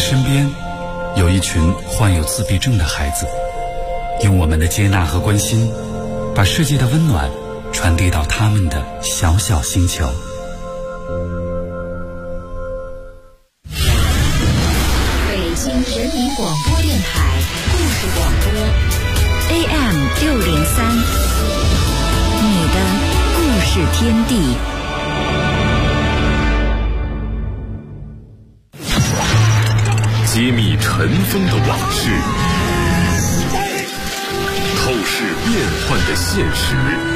身边有一群患有自闭症的孩子，用我们的接纳和关心，把世界的温暖传递到他们的小小星球。 北京人民广播电台故事广播 AM603，你的故事天地。 揭秘尘封的往事，透视变幻的现实，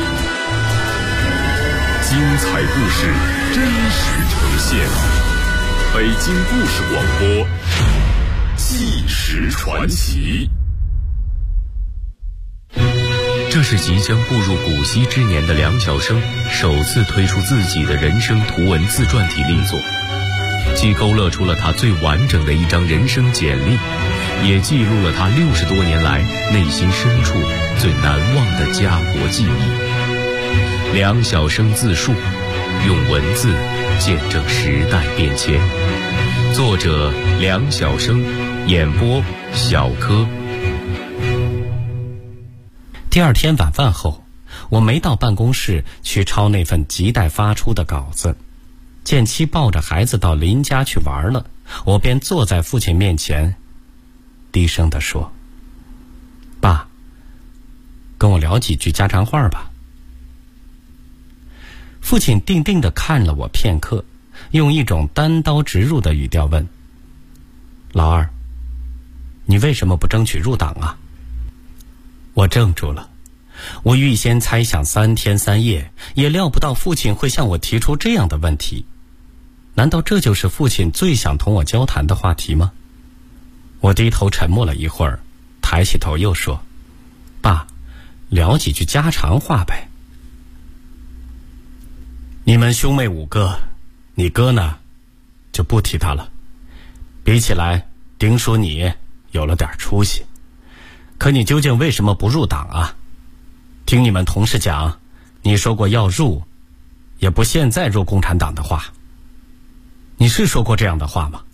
精彩故事真实呈现。北京故事广播，纪实传奇。 这是即将步入古稀之年的梁晓声首次推出自己的人生图文自传体力作，既勾勒出了他最完整的一张人生简历，也记录了他60多年来内心深处最难忘的家国记忆。梁晓声自述，用文字见证时代变迁。作者梁晓声，演播小柯。 第二天晚饭后，我没到办公室去抄那份亟待发出的稿子，见妻抱着孩子到邻家去玩了，我便坐在父亲面前，低声地说：“爸，跟我聊几句家常话吧。”父亲定定地看了我片刻，用一种单刀直入的语调问：“老二，你为什么不争取入党啊？”我怔住了，我预先猜想3天3夜，也料不到父亲会向我提出这样的问题。难道这就是父亲最想同我交谈的话题吗？我低头沉默了一会儿，抬起头又说：“爸，聊几句家常话呗。你们兄妹5个，你哥呢，就不提他了。比起来，丁叔你有了点出息。可你究竟为什么不入党啊？听你们同事讲，你说过要入，也不现在入共产党的话。你是说过这样的话吗？”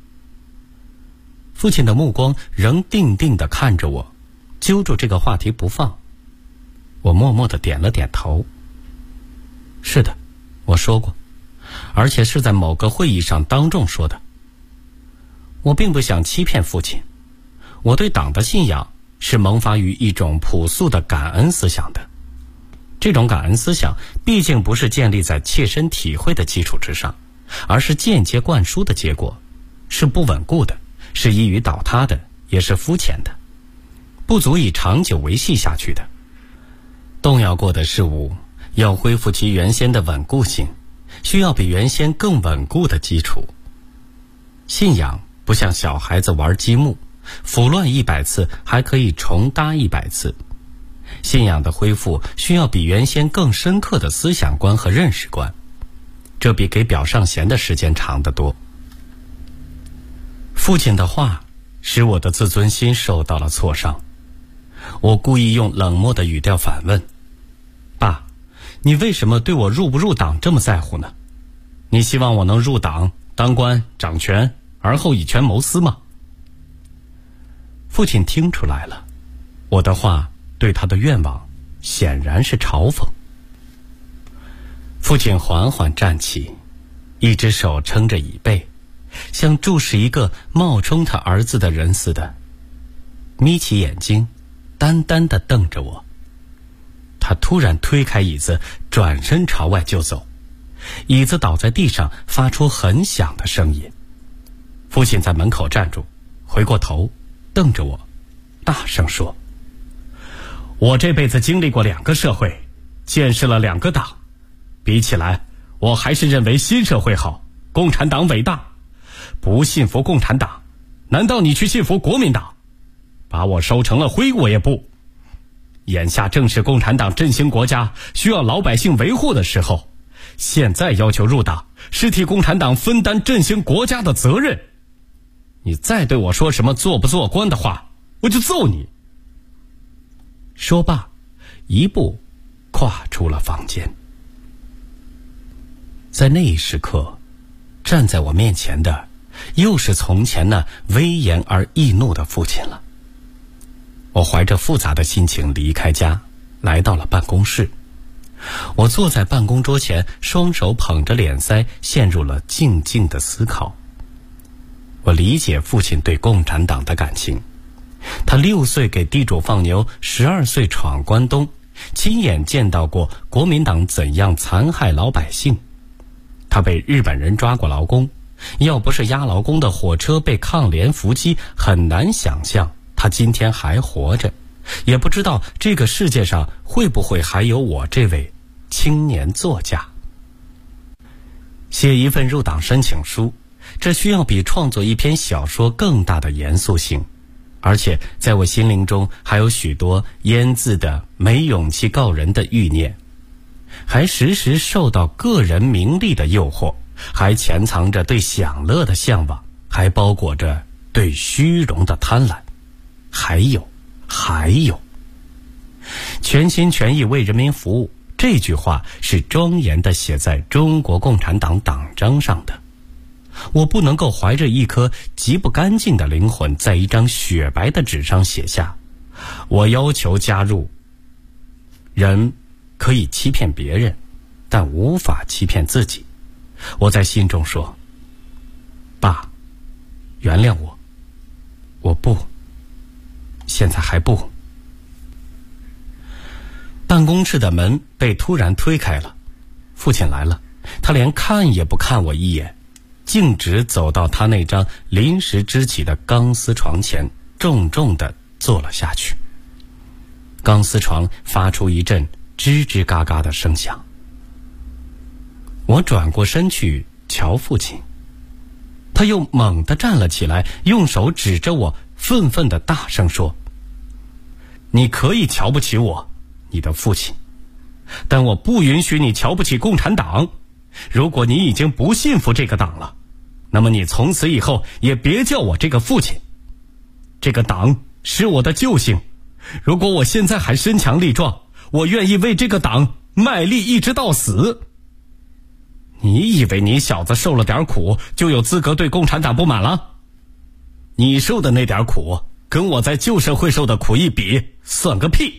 父亲的目光仍定定地看着我，揪住这个话题不放。我默默地点了点头。是的，我说过，而且是在某个会议上当众说的。我并不想欺骗父亲，我对党的信仰是萌发于一种朴素的感恩思想的。这种感恩思想毕竟不是建立在切身体会的基础之上，而是间接灌输的结果，是不稳固的，是易于倒塌的，也是肤浅的，不足以长久维系下去的。动摇过的事物要恢复其原先的稳固性，需要比原先更稳固的基础。信仰不像小孩子玩积木，腐乱100次还可以重搭100次。信仰的恢复需要比原先更深刻的思想观和认识观，这比给表上弦的时间长得多。父亲的话使我的自尊心受到了挫伤。我故意用冷漠的语调反问：“爸，你为什么对我入不入党这么在乎呢？你希望我能入党当官掌权，而后以权谋私吗？”父亲听出来了，我的话对他的愿望显然是嘲讽。父亲缓缓站起，一只手撑着椅背，像注视一个冒充他儿子的人似的，眯起眼睛，单单地瞪着我。他突然推开椅子，转身朝外就走，椅子倒在地上，发出很响的声音。父亲在门口站住，回过头瞪着我，大声说：“我这辈子经历过2个社会，见识了2个党，比起来，我还是认为新社会好，共产党伟大。不信服共产党，难道你去信服国民党？把我收成了灰我也不。眼下正是共产党振兴国家，需要老百姓维护的时候，现在要求入党，是替共产党分担振兴国家的责任。你再对我说什么做不做官的话，我就揍你。”说罢，一步跨出了房间。在那一时刻，站在我面前的又是从前那威严而易怒的父亲了。我怀着复杂的心情离开家，来到了办公室。我坐在办公桌前，双手捧着脸腮，陷入了静静的思考。我理解父亲对共产党的感情，他6岁给地主放牛，12岁闯关东，亲眼见到过国民党怎样残害老百姓。他被日本人抓过劳工，要不是押劳工的火车被抗联伏击，很难想象他今天还活着，也不知道这个世界上会不会还有我这位青年作家。写一份入党申请书，这需要比创作一篇小说更大的严肃性，而且在我心灵中还有许多腌渍的没勇气告人的欲念，还时时受到个人名利的诱惑，还潜藏着对享乐的向往，还包裹着对虚荣的贪婪，还有全心全意为人民服务，这句话是庄严地写在中国共产党党章上的。我不能够怀着一颗极不干净的灵魂，在一张雪白的纸上写下我要求加入。人可以欺骗别人，但无法欺骗自己。我在心中说，爸，原谅我，我不，现在还不。办公室的门被突然推开了，父亲来了，他连看也不看我一眼，径直走到他那张临时支起的钢丝床前，重重地坐了下去。钢丝床发出一阵吱吱嘎嘎的声响。我转过身去瞧父亲，他又猛地站了起来，用手指着我，愤愤地大声说，你可以瞧不起我，你的父亲，但我不允许你瞧不起共产党。如果你已经不信服这个党了，那么你从此以后也别叫我这个父亲。这个党是我的救星，如果我现在还身强力壮，我愿意为这个党卖力一直到死。你以为你小子受了点苦就有资格对共产党不满了？你受的那点苦跟我在旧社会受的苦一比，算个屁。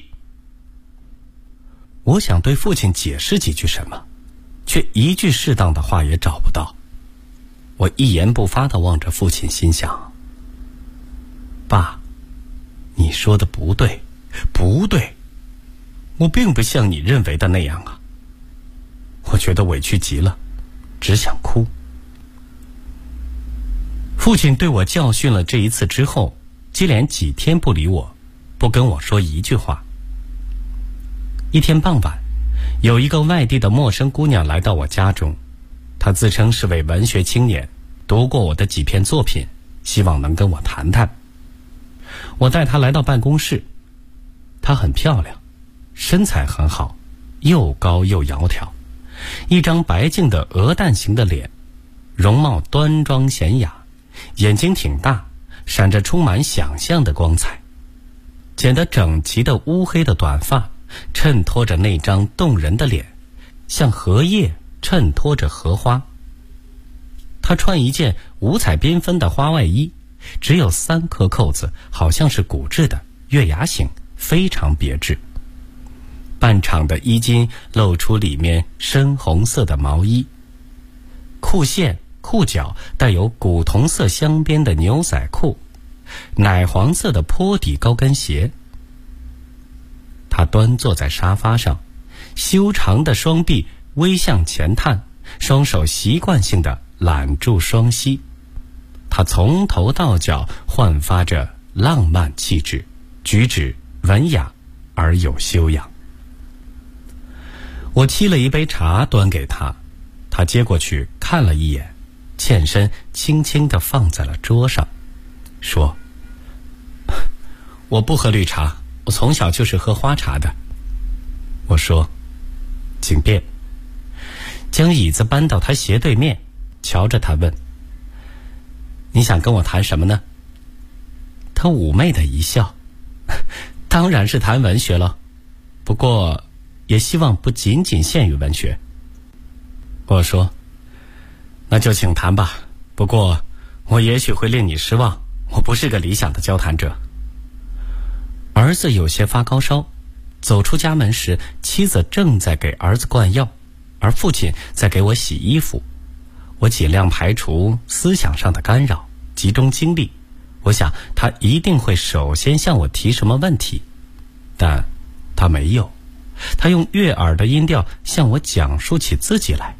我想对父亲解释几句什么，却一句适当的话也找不到。我一言不发地望着父亲，心想，爸，你说的不对，不对，我并不像你认为的那样啊。我觉得委屈极了，只想哭。父亲对我教训了这一次之后，接连几天不理我，不跟我说一句话。一天傍晚，有一个外地的陌生姑娘来到我家中，她自称是位文学青年，读过我的几篇作品，希望能跟我谈谈。我带她来到办公室，她很漂亮，身材很好，又高又窈窕，一张白净的鹅蛋形的脸，容貌端庄娴雅，眼睛挺大，闪着充满想象的光彩。剪得整齐的乌黑的短发衬托着那张动人的脸，像荷叶衬托着荷花。她穿一件五彩缤纷的花外衣，只有3颗扣子，好像是骨质的，月牙形，非常别致。半敞的衣襟露出里面深红色的毛衣，裤线裤脚带有古铜色镶边的牛仔裤，奶黄色的坡底高跟鞋。他端坐在沙发上，修长的双臂微向前探，双手习惯性地揽住双膝。他从头到脚焕发着浪漫气质，举止文雅而有修养。我沏了一杯茶端给他，他接过去看了一眼，欠身轻轻地放在了桌上，说，我不喝绿茶，我从小就是喝花茶的。我说，请便。将椅子搬到他斜对面，瞧着他问，你想跟我谈什么呢？他妩媚的一笑，当然是谈文学了，不过也希望不仅仅限于文学。我说，那就请谈吧，不过我也许会令你失望，我不是个理想的交谈者。儿子有些发高烧，走出家门时，妻子正在给儿子灌药，而父亲在给我洗衣服。我尽量排除思想上的干扰，集中精力。我想他一定会首先向我提什么问题，但他没有。他用悦耳的音调向我讲述起自己来。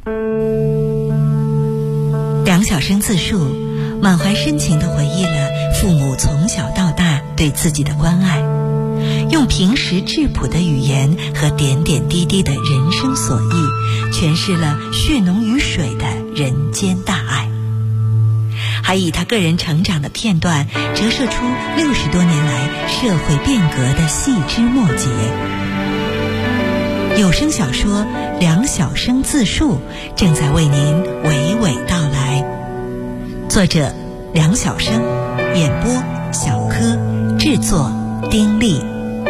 梁晓声自述，满怀深情地回忆了父母从小到大对自己的关爱，用平实质朴的语言和点点滴滴的人生所忆，诠释了血浓于水的人间大爱，还以他个人成长的片段折射出60多年来社会变革的细枝末节。有声小说《梁晓声自述》正在为您娓娓道来，作者梁晓声，演播小柯，制作丁力。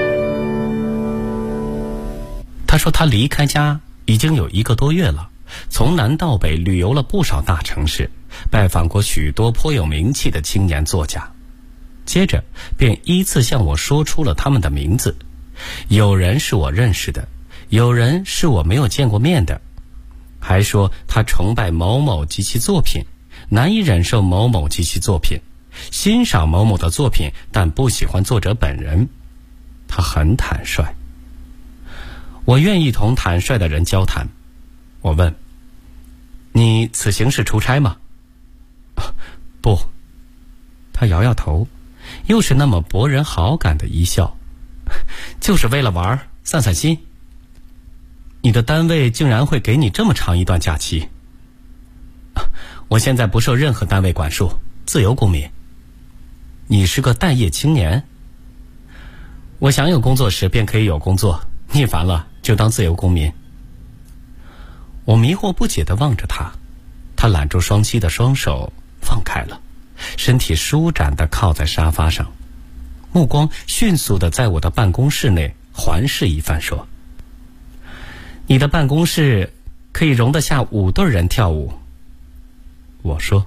他说他离开家已经有1个多月了，从南到北旅游了不少大城市，拜访过许多颇有名气的青年作家。接着便依次向我说出了他们的名字，有人是我认识的，有人是我没有见过面的，还说他崇拜某某及其作品，难以忍受某某及其作品，欣赏某某的作品，但不喜欢作者本人。他很坦率，我愿意同坦率的人交谈。我问，你此行是出差吗？不。他摇摇头，又是那么博人好感的一笑，就是为了玩，散散心。你的单位竟然会给你这么长一段假期？我现在不受任何单位管束，自由公民。你是个待业青年？我想有工作时便可以有工作，腻烦了就当自由公民。我迷惑不解地望着他，他揽住双膝的双手放开了，身体舒展地靠在沙发上，目光迅速地在我的办公室内环视一番，说，你的办公室可以容得下5对人跳舞。我说，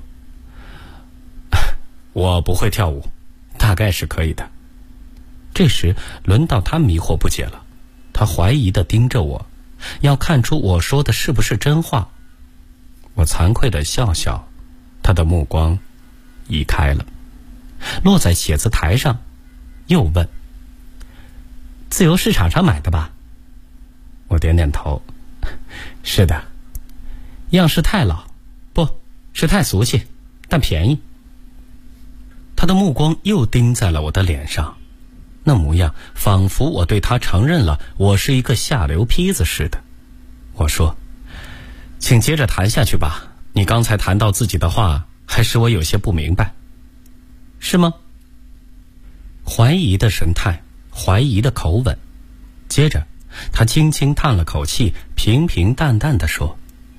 我不会跳舞，大概是可以的。这时轮到他迷惑不解了，他怀疑地盯着我，要看出我说的是不是真话。我惭愧地笑笑，他的目光移开了，落在写字台上，又问，自由市场上买的吧？我点点头，是的。样式太老，不是太俗气，但便宜。他的目光又盯在了我的脸上，那模样仿佛我对他承认了我是一个下流坯子似的。我说，请接着谈下去吧，你刚才谈到自己的话还使我有些不明白。是吗？怀疑的神态，怀疑的口吻。接着他轻轻叹了口气，平平淡淡地说，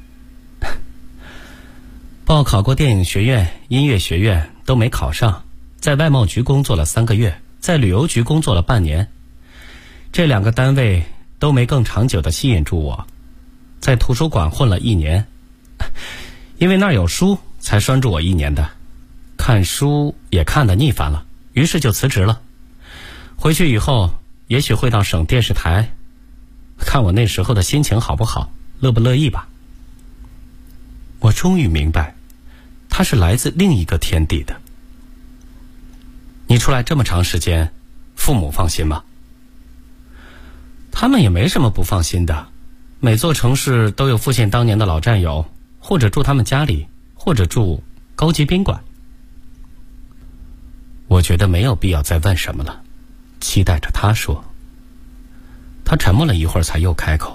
报考过电影学院、音乐学院都没考上，在外贸局工作了3个月，在旅游局工作了半年，这2个单位都没更长久地吸引住我。在图书馆混了1年，因为那儿有书才拴住我1年的，看书也看得腻烦了，于是就辞职了。回去以后也许会到省电视台，看我那时候的心情好不好，乐不乐意吧。我终于明白，他是来自另一个天地的。你出来这么长时间，父母放心吗？他们也没什么不放心的，每座城市都有父亲当年的老战友，或者住他们家里，或者住高级宾馆。我觉得没有必要再问什么了，期待着他说。他沉默了一会儿，才又开口，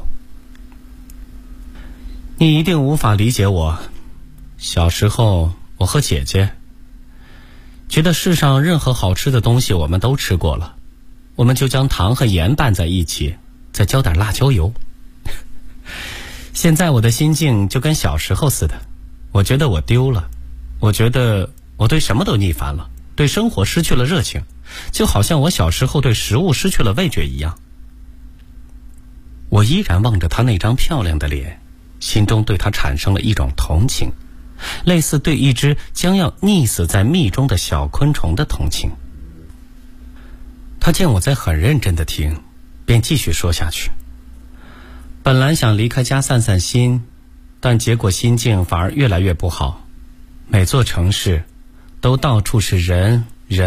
你一定无法理解我。小时候我和姐姐觉得世上任何好吃的东西我们都吃过了，我们就将糖和盐拌在一起，再浇点辣椒油。现在我的心境就跟小时候似的，我觉得我丢了，我觉得我对什么都腻烦了，对生活失去了热情，就好像我小时候对食物失去了味觉一样。我依然望着他那张漂亮的脸，心中对他产生了一种同情， 类似对一只将要溺死在蜜中的小昆虫的同情。他见我在很认真地听，便继续说下去。本来想离开家散散心，但结果心境反而越来越不好。每座城市都到处是人，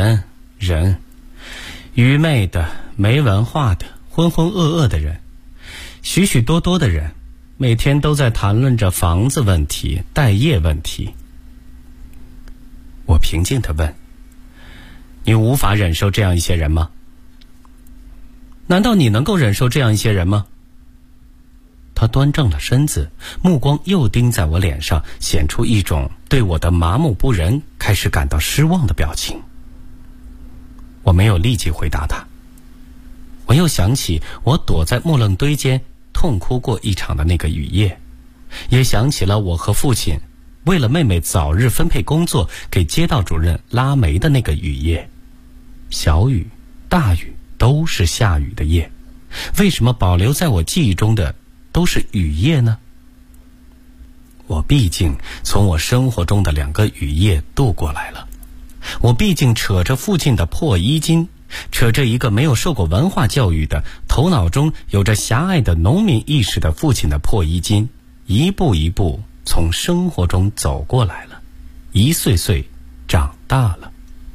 愚昧的、没文化的、浑浑噩噩的人，许许多多的人每天都在谈论着房子问题、待业问题。我平静地问：你无法忍受这样一些人吗？难道你能够忍受这样一些人吗？他端正了身子，目光又盯在我脸上，显出一种对我的麻木不仁开始感到失望的表情。我没有立即回答他，我又想起我躲在木楞堆间痛哭过一场的那个雨夜，也想起了我和父亲为了妹妹早日分配工作给街道主任拉煤的那个雨夜。小雨、大雨都是下雨的夜，为什么保留在我记忆中的都是雨夜呢？我毕竟从我生活中的2个雨夜度过来了，我毕竟扯着父亲的破衣襟，扯着一个没有受过文化教育的、头脑中有着狭隘的农民意识的父亲的破衣襟，一步一步从生活中走过来了，一岁岁长大了。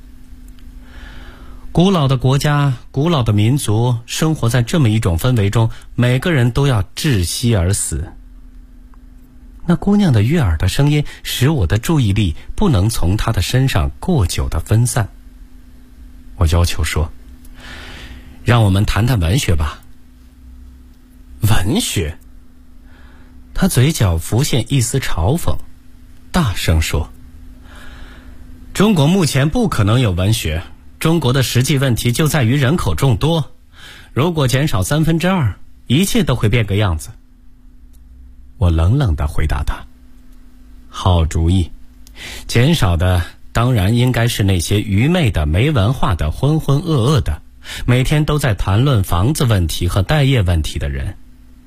古老的国家，古老的民族，生活在这么一种氛围中，每个人都要窒息而死。那姑娘的悦耳的声音使我的注意力不能从她的身上过久地分散。我要求说：让我们谈谈文学吧。文学？她嘴角浮现一丝嘲讽，大声说：中国目前不可能有文学，中国的实际问题就在于人口众多，如果减少2/3，一切都会变个样子。我冷冷地回答他：好主意，减少的当然应该是那些愚昧的、没文化的、浑浑噩噩的，每天都在谈论房子问题和待业问题的人。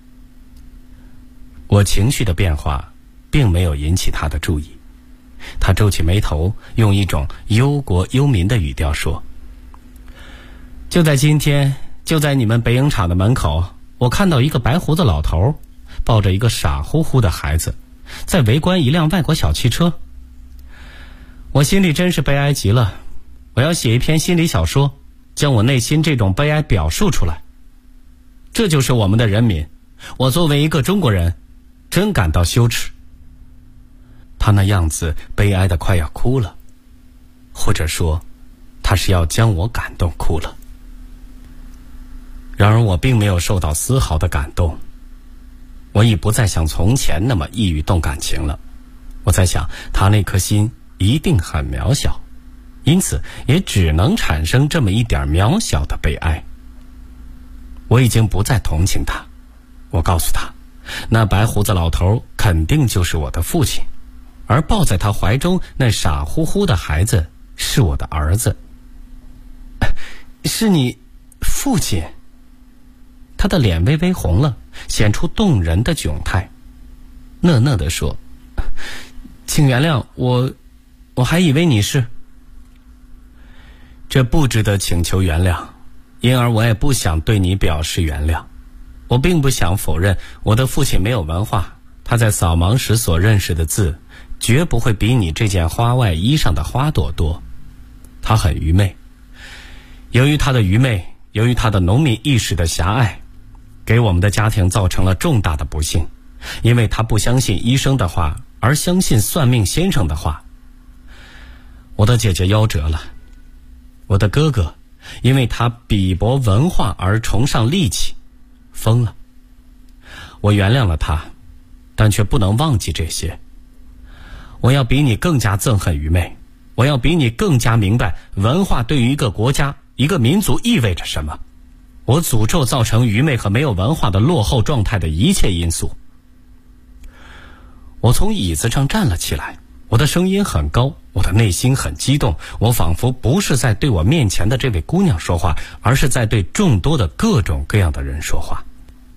我情绪的变化并没有引起他的注意，他皱起眉头，用一种忧国忧民的语调说：就在今天，就在你们北影厂的门口，我看到一个白胡子老头抱着一个傻乎乎的孩子，在围观一辆外国小汽车。我心里真是悲哀极了，我要写一篇心理小说，将我内心这种悲哀表述出来。这就是我们的人民，我作为一个中国人，真感到羞耻。他那样子悲哀得快要哭了，或者说他是要将我感动哭了。然而我并没有受到丝毫的感动，我已不再像从前那么易于动感情了。我在想，他那颗心一定很渺小，因此也只能产生这么一点渺小的悲哀。我已经不再同情他，我告诉他，那白胡子老头肯定就是我的父亲，而抱在他怀中那傻乎乎的孩子是我的儿子。是你父亲？他的脸微微红了，显出动人的窘态，讷讷地说：请原谅我还以为你是……这不值得请求原谅，因而我也不想对你表示原谅。我并不想否认我的父亲没有文化，他在扫盲时所认识的字绝不会比你这件花外衣上的花朵多。他很愚昧，由于他的愚昧，由于他的农民意识的狭隘，给我们的家庭造成了重大的不幸。因为他不相信医生的话，而相信算命先生的话。我的姐姐夭折了，我的哥哥因为他鄙薄文化而崇尚力气，疯了。我原谅了他，但却不能忘记这些。我要比你更加憎恨愚昧，我要比你更加明白文化对于一个国家、一个民族意味着什么。我诅咒造成愚昧和没有文化的落后状态的一切因素。我从椅子上站了起来，我的声音很高，我的内心很激动，我仿佛不是在对我面前的这位姑娘说话，而是在对众多的各种各样的人说话。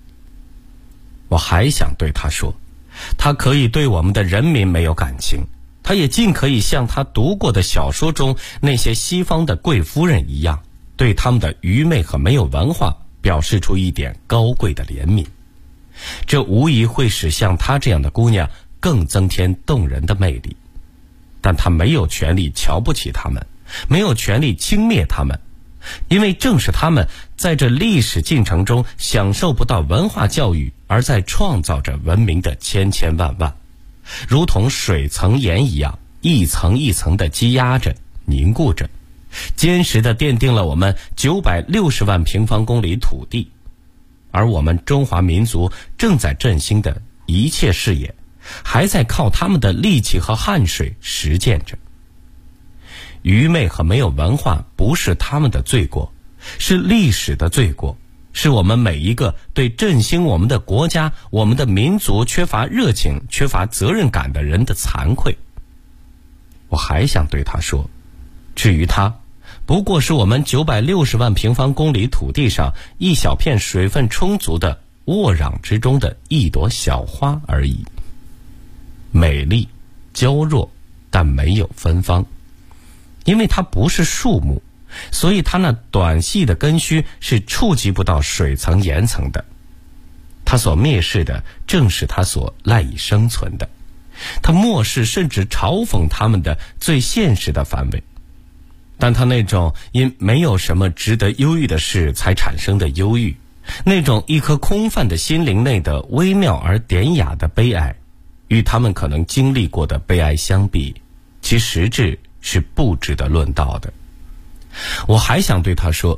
我还想对她说，她可以对我们的人民没有感情， 他也尽可以像他读过的小说中那些西方的贵夫人一样，对他们的愚昧和没有文化表示出一点高贵的怜悯。这无疑会使像她这样的姑娘更增添动人的魅力，但他没有权利瞧不起他们，没有权利轻蔑他们，因为正是他们在这历史进程中享受不到文化教育，而在创造着文明的千千万万，如同水层岩一样，一层一层地积压着，凝固着，坚实地奠定了我们960万平方公里土地。而我们中华民族正在振兴的一切事业，还在靠他们的力气和汗水实践着。愚昧和没有文化不是他们的罪过，是历史的罪过，是我们每一个对振兴我们的国家、我们的民族缺乏热情、缺乏责任感的人的惭愧。我还想对他说，至于他，不过是我们960万平方公里土地上一小片水分充足的沃壤之中的一朵小花而已，美丽、娇弱，但没有芬芳。因为它不是树木，所以它那短细的根须是触及不到水层岩层的。它所蔑视的正是它所赖以生存的，它漠视甚至嘲讽它们的最现实的范围。但他那种因没有什么值得忧郁的事才产生的忧郁，那种一颗空泛的心灵内的微妙而典雅的悲哀，与他们可能经历过的悲哀相比，其实质是不值得论道的。我还想对他说，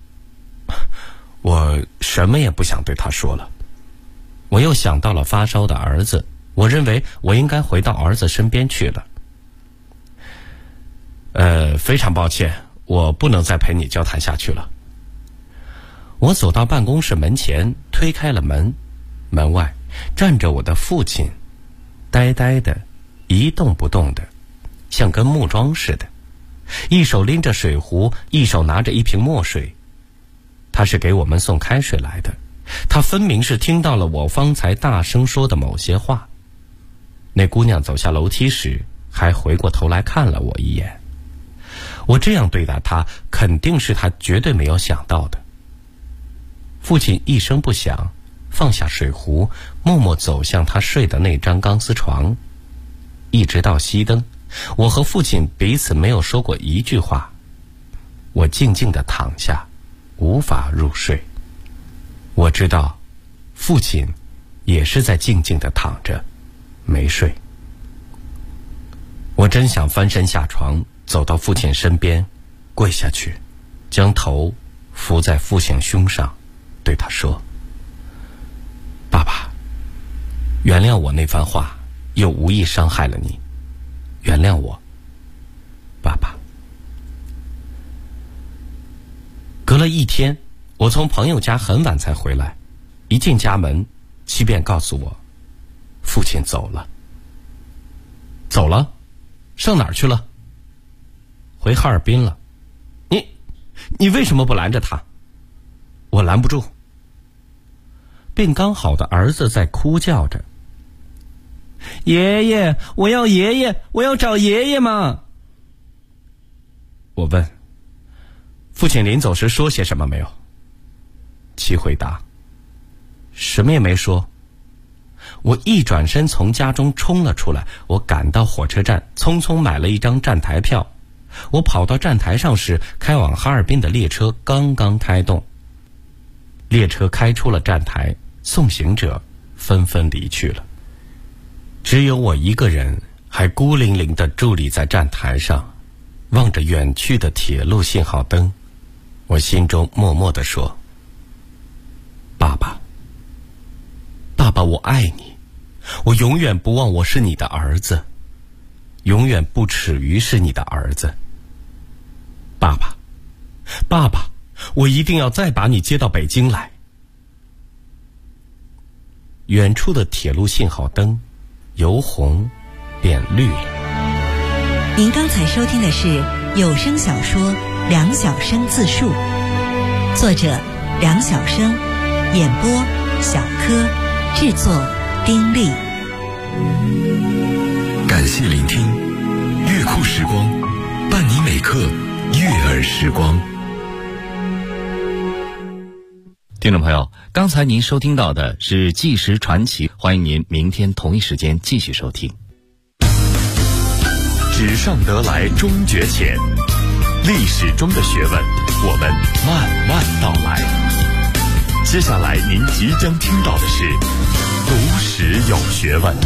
我什么也不想对他说了。我又想到了发烧的儿子，我认为我应该回到儿子身边去了。非常抱歉，我不能再陪你交谈下去了。我走到办公室门前，推开了门，门外站着我的父亲，呆呆的，一动不动的，像根木桩似的，一手拎着水壶，一手拿着一瓶墨水。他是给我们送开水来的，他分明是听到了我方才大声说的某些话。那姑娘走下楼梯时，还回过头来看了我一眼。我这样对待他，肯定是他绝对没有想到的。父亲一声不响，放下水壶，默默走向他睡的那张钢丝床。一直到熄灯，我和父亲彼此没有说过一句话。我静静地躺下，无法入睡。我知道，父亲也是在静静地躺着，没睡。我真想翻身下床，走到父亲身边，跪下去，将头伏在父亲胸上，对他说：“爸爸，原谅我那番话，又无意伤害了你，原谅我，爸爸。”隔了一天，我从朋友家很晚才回来，一进家门，妻便告诉我，父亲走了。走了？上哪儿去了？回哈尔滨了。你为什么不拦着他？我拦不住。病刚好的儿子在哭叫着：“爷爷，我要爷爷，我要找爷爷嘛！”我问：“父亲临走时说些什么没有？”其回答：“什么也没说。”我一转身从家中冲了出来，我赶到火车站，匆匆买了一张站台票。我跑到站台上时，开往哈尔滨的列车刚刚开动。列车开出了站台，送行者纷纷离去了，只有我一个人还孤零零地伫立在站台上，望着远去的铁路信号灯。我心中默默地说：“爸爸，爸爸，我爱你，我永远不忘我是你的儿子，永远不耻于是你的儿子。爸爸，爸爸，我一定要再把你接到北京来。”远处的铁路信号灯由红变绿了。 您刚才收听的是有声小说《梁晓声自述》，作者梁晓声，演播小柯，制作丁力。 感谢聆听。 库时光，伴你每刻悦耳时光。 听众朋友，刚才您收听到的是《纪实传奇》，欢迎您明天同一时间继续收听。 纸上得来终觉浅，历史中的学问，我们慢慢道来。接下来您即将听到的是读史有学问。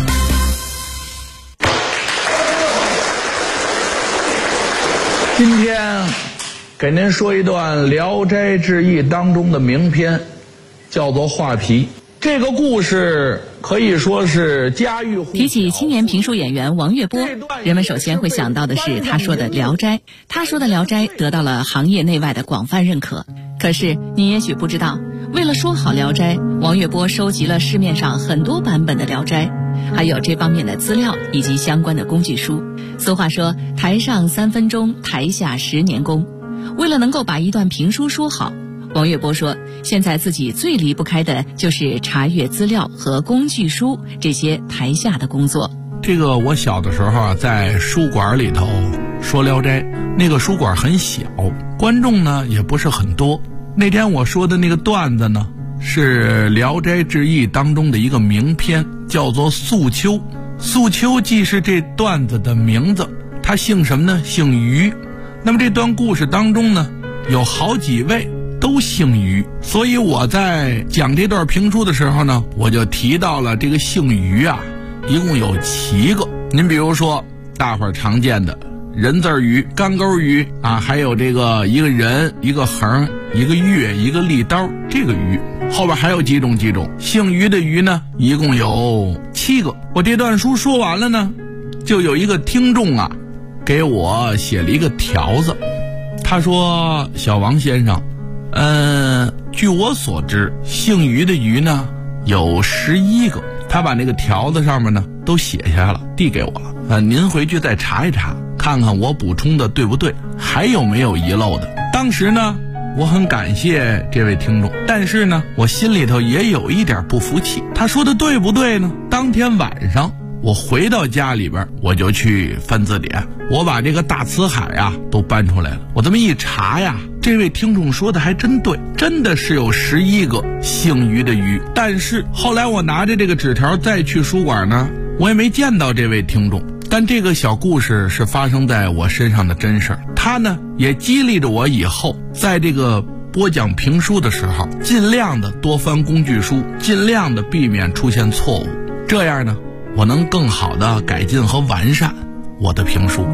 今天给您说一段《聊斋志异》当中的名篇，叫做《画皮》。这个故事可以说是家喻户晓。 提起青年评书演员王月波，人们首先会想到的是他说的《聊斋》。他说的《聊斋》得到了行业内外的广泛认可。可是你也许不知道，为了说好《聊斋》，王月波收集了市面上很多版本的《聊斋》，还有这方面的资料以及相关的工具书。俗话说，台上3分钟，台下10年功。为了能够把一段评书说好，王月波说，现在自己最离不开的就是查阅资料和工具书这些台下的工作。 这个我小的时候啊，在书馆里头说《聊斋》，那个书馆很小，观众呢也不是很多。那天我说的那个段子呢，是《聊斋志异》当中的一个名篇，叫做《素秋》。素秋既是这段子的名字，他姓什么呢？姓于。那么这段故事当中呢，有好几位都姓于，所以我在讲这段评书的时候呢，我就提到了这个姓于啊，一共有7个。您比如说大伙儿常见的人字鱼、干钩鱼啊，还有这个一个人、一个横、一个月、一个利刀，这个鱼后边还有几种。姓于的鱼呢，一共有7个。我这段书说完了呢，就有一个听众啊给我写了一个条子，他说：小王先生，据我所知，姓于的于呢有11个。他把那个条子上面呢都写下来了，递给我了。您回去再查一查，看看我补充的对不对，还有没有遗漏的。当时呢，我很感谢这位听众，但是呢，我心里头也有一点不服气。他说的对不对呢？当天晚上我回到家里边，我就去翻字典，我把这个大辞海啊都搬出来了。我这么一查呀，这位听众说的还真对，真的是有11个姓于的于。但是后来我拿着这个纸条再去书馆呢，我也没见到这位听众。但这个小故事是发生在我身上的真事儿，它呢也激励着我以后在这个播讲评书的时候，尽量的多翻工具书，尽量的避免出现错误，这样呢我能更好的改进和完善我的评书。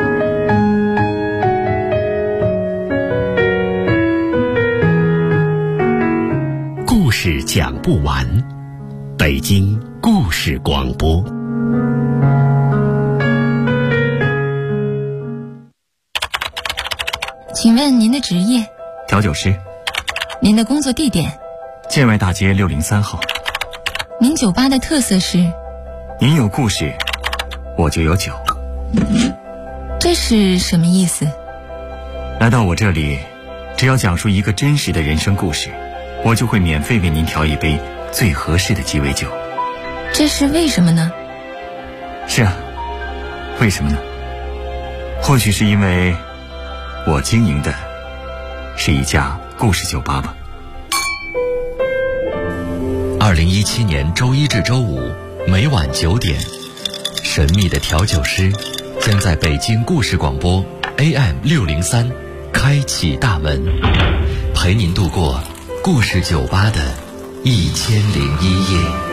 故事讲不完，北京故事广播。 请问您的职业？ 调酒师。 您的工作地点？ 建外大街603号。 您酒吧的特色是？ 您有故事，我就有酒。 这是什么意思？ 来到我这里，只要讲述一个真实的人生故事，我就会免费为您调一杯最合适的鸡尾酒。 这是为什么呢？ 是啊，为什么呢？或许是因为我经营的是一家故事酒吧吧。 2017年周一至周五每晚9点，神秘的调酒师将在北京故事广播 AM603开启大门，陪您度过故事酒吧的1001夜。